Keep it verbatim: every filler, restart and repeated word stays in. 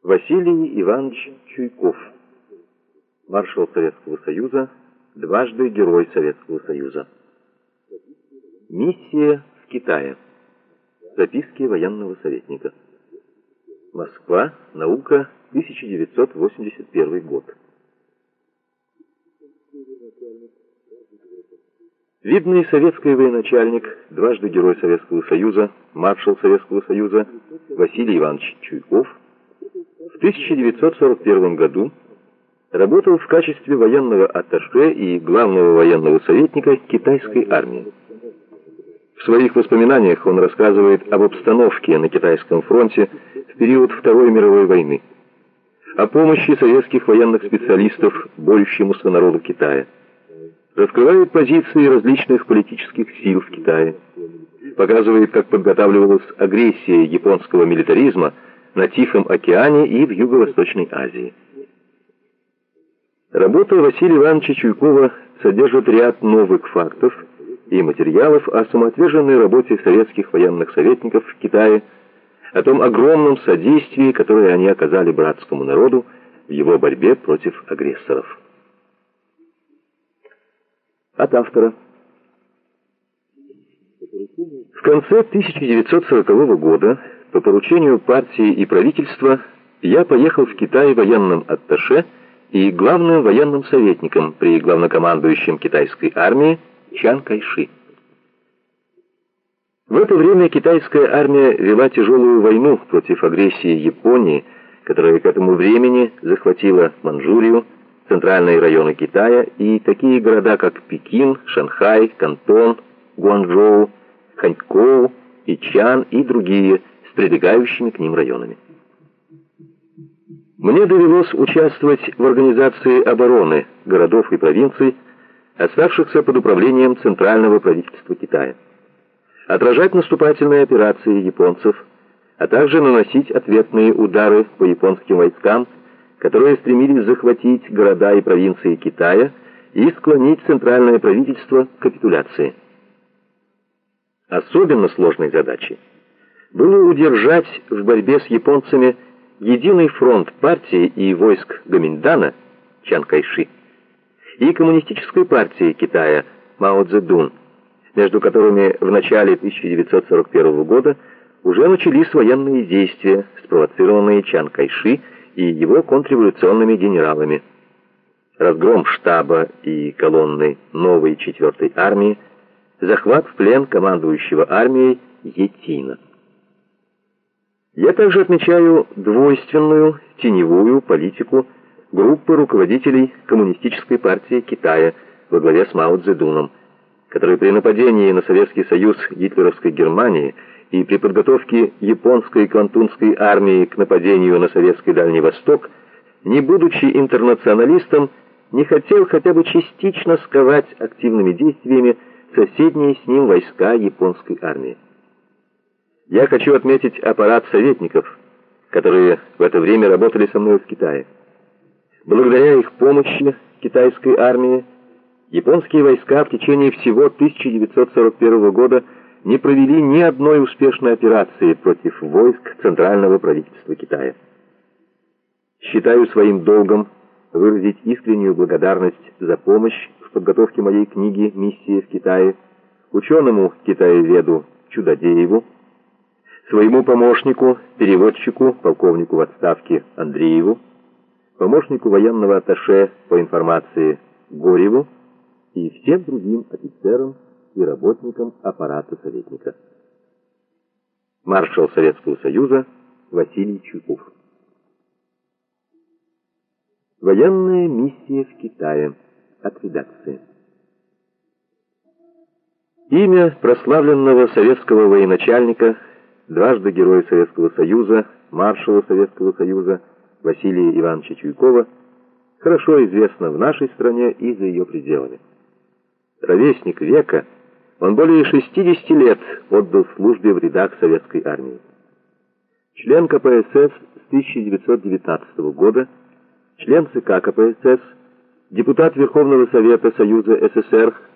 Василий Иванович Чуйков, маршал Советского Союза, дважды Герой Советского Союза. Миссия в Китае. Записки военного советника. Москва. Наука. тысяча девятьсот восемьдесят первый год. Видный советский военачальник, дважды Герой Советского Союза, маршал Советского Союза Василий Иванович Чуйков в тысяча девятьсот сорок первом году работал в качестве военного атташе и главного военного советника китайской армии. В своих воспоминаниях он рассказывает об обстановке на китайском фронте в период Второй мировой войны, о помощи советских военных специалистов борющемуся народу Китая, раскрывает позиции различных политических сил в Китае, показывает, как подготавливалась агрессия японского милитаризма на Тихом океане и в Юго-Восточной Азии. Работа Василия Ивановича Чуйкова содержит ряд новых фактов и материалов о самоотверженной работе советских военных советников в Китае, о том огромном содействии, которое они оказали братскому народу в его борьбе против агрессоров. От автора. В конце тысяча девятьсот сорокового года по поручению партии и правительства я поехал в Китай военным атташе и главным военным советником при главнокомандующем китайской армии Чан Кайши. В это время китайская армия вела тяжелую войну против агрессии Японии, которая к этому времени захватила Манчжурию, центральные районы Китая и такие города, как Пекин, Шанхай, Кантон, Гуанчжоу, Ханькоу, Ичан и другие с прилегающими к ним районами. Мне довелось участвовать в организации обороны городов и провинций, оставшихся под управлением центрального правительства Китая, отражать наступательные операции японцев, а также наносить ответные удары по японским войскам, которые стремились захватить города и провинции Китая и склонить центральное правительство к капитуляции. Особенно сложной задачей было удержать в борьбе с японцами единый фронт партии и войск Гоминдана Чан Кайши и коммунистической партии Китая Мао Цзэдун, между которыми в начале тысяча девятьсот сорок первого года уже начались военные действия, спровоцированные Чан Кайши и его контрреволюционными генералами, разгром штаба и колонны новой четвертой армии, захват в плен командующего армией Етина. Я также отмечаю двойственную, теневую политику группы руководителей Коммунистической партии Китая во главе с Мао Цзэдуном, которые при нападении на Советский Союз гитлеровской Германии и при подготовке японской Квантунской армии к нападению на советский Дальний Восток, не будучи интернационалистом, не хотел хотя бы частично сковать активными действиями соседние с ним войска японской армии. Я хочу отметить аппарат советников, которые в это время работали со мной в Китае. Благодаря их помощи китайской армии, японские войска в течение всего тысяча девятьсот сорок первого года не провели ни одной успешной операции против войск центрального правительства Китая. Считаю своим долгом выразить искреннюю благодарность за помощь в подготовке моей книги «Миссия в Китае» ученому китаеведу Чудодееву, своему помощнику, переводчику, полковнику в отставке Андрееву, помощнику военного атташе по информации Гореву и всем другим офицерам и работникам аппарата советника. Маршал Советского Союза Василий Чуйков. Военная миссия в Китае. От редакции. Имя прославленного советского военачальника, дважды Героя Советского Союза, маршала Советского Союза Василия Ивановича Чуйкова хорошо известно в нашей стране и за ее пределами. Ровесник века, он более шестидесяти лет отдал службе в рядах советской армии. Член ка пэ эс эс с тысяча девятьсот девятнадцатого года, член цэ ка ка пэ эс эс, депутат Верховного Совета Союза эс эс эс эр